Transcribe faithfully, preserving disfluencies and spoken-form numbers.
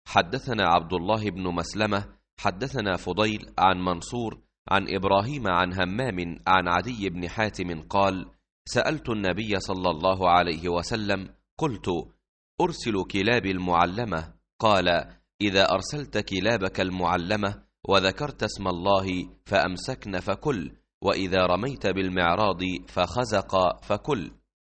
حدثنا عبد الله بن مسلمة حدثنا فضيل عن منصور عن إبراهيم عن همام عن عدي بن حاتم قال: سألت النبي صلى الله عليه وسلم قلت: أرسل كلابي المعلمة؟ قال: إذا أرسلت كلابك المعلمة وذكرت اسم الله فأمسكن فكل، وإذا رميت بالمعراض فخزق فكل.